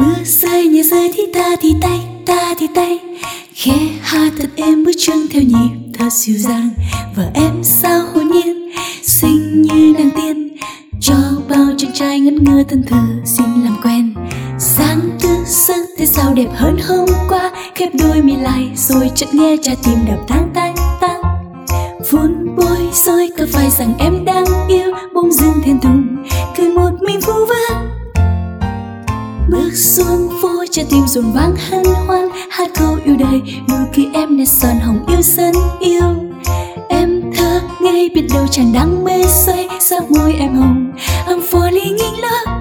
Mưa rơi nhẹ rơi thì tay khẽ hát thật êm bước chân theo nhịp thật dịu dàng. Và em sao hồn nhiên xinh như nàng tiên, cho bao chàng trai ngất ngơ thân thờ xin làm quen. Sáng thứ giấc thế sao đẹp hơn hôm qua, khép đôi mi lại rồi chợt nghe trái tim đập tang tang tang. Vốn bối rối có phải rằng em đang yêu, bỗng dưng thẹn thùng cười một mình vu vơ. Bước xuống phố trái tim rộn vang hân hoan, hát câu yêu đời nụ cười em nét son hồng yêu dân yêu. Em thơ ngây biết đâu chàng đang mê say, sắc môi em hồng I'm falling in love.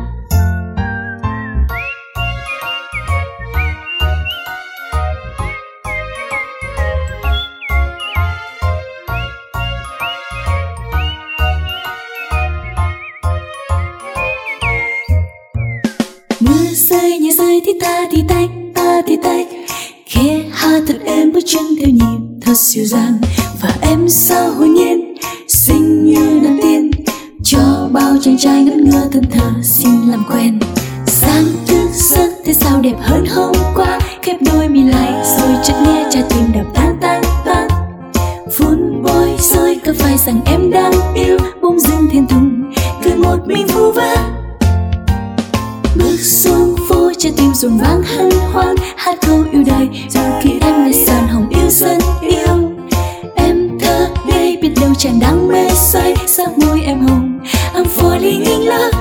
Mưa rơi nhẹ rơi thì tay khẽ hát thật êm bước chân theo nhịp thật dịu dàng. Và em sao hồn nhiên xinh như nàng tiên, cho bao chàng trai ngất ngơ thân thờ xin làm quen. Sáng thức giấc thế sao đẹp hơn hôm qua, khép đôi mi lại rồi chợt nghe trái tim đập tang tang tang. Vốn bối rối có phải rằng em đang yêu, bỗng dưng thẹn thùng cười một mình vu vơ. Bước xuống phố trái tim rộn vang hân hoan, hát câu yêu đời dù khi em là sàn hồng yêu dân yêu. Em thơ ngây biết đâu chàng đang mê say, sắc môi em hồng I'm falling in love.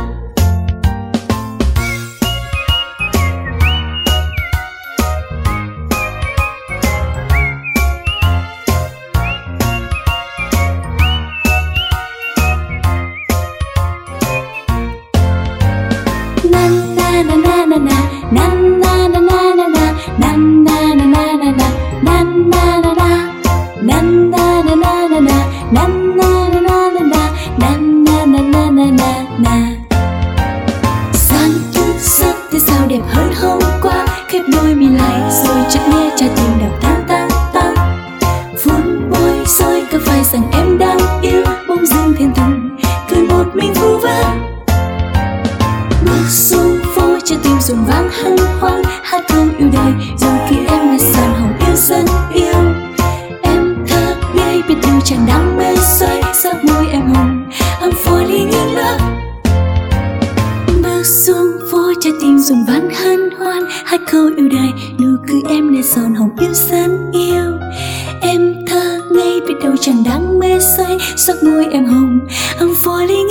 Sáng thức giấc thế sao đẹp hơn hôm qua, khép đôi mi lại rồi chợt nghe trái tim đập tang tang tang. Vốn bối rối có phải rằng em đang yêu, bỗng dưng thẹn thùng cười một mình vu vơ. Bước xuống phố trái tim rộn vang hân hoan, hát câu yêu đời dù khi em là sàn hồng yêu dân yêu. Em thơ ngây biết đâu chàng đang mê say, sắc môi em hồng I'm falling in love. Bước xuống phố trái tim rộn vang hân hoan, hát câu yêu đời nụ cười em là sàn hồng yêu dân yêu. Em thơ ngây biết đâu chàng đang mê say, sắc môi em hồng I'm falling